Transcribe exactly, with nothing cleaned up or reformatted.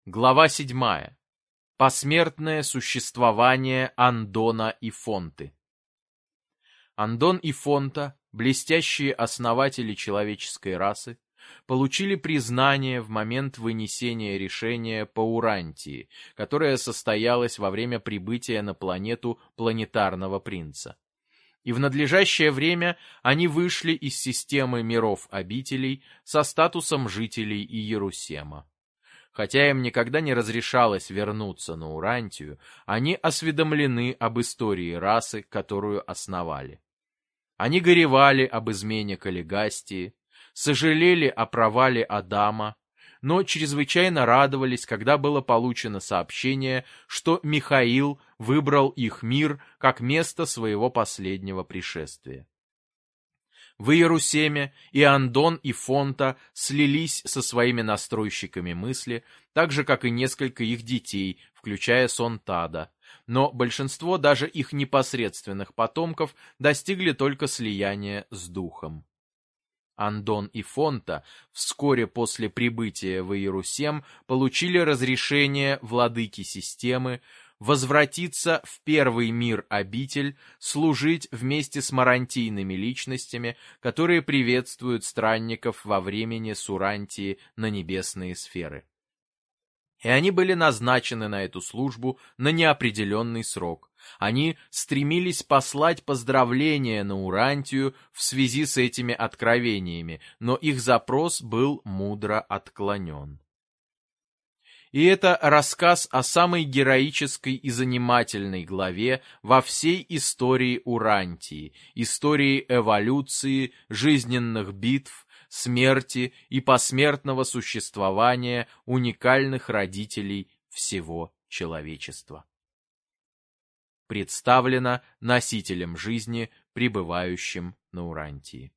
Глава седьмая. Посмертное существование Андона и Фонты. Андон и Фонта, блестящие основатели человеческой расы, получили признание в момент вынесения решения по Урантии, которое состоялось во время прибытия на планету планетарного принца. И в надлежащее время они вышли из системы миров-обителей со статусом жителей Иерусема. Хотя им никогда не разрешалось вернуться на Урантию, они осведомлены об истории расы, которую основали. Они горевали об измене Каллигастии, сожалели о провале Адама, но чрезвычайно радовались, когда было получено сообщение, что Михаил выбрал их мир как место своего последнего пришествия. В Иерусеме и Андон, и Фонта слились со своими настройщиками мысли, так же, как и несколько их детей, включая Сонтада, но большинство даже их непосредственных потомков достигли только слияния с духом. Андон и Фонта вскоре после прибытия в Иерусем получили разрешение владыки системы возвратиться в первый мир-обитель, служить вместе с марантийными личностями, которые приветствуют странников во времени с Урантии на небесные сферы. И они были назначены на эту службу на неопределенный срок. Они стремились послать поздравления на Урантию в связи с этими откровениями, но их запрос был мудро отклонен. И это рассказ о самой героической и занимательной главе во всей истории Урантии, истории эволюции, жизненных битв, смерти и посмертного существования уникальных родителей всего человечества. Представлено носителем жизни, пребывающим на Урантии.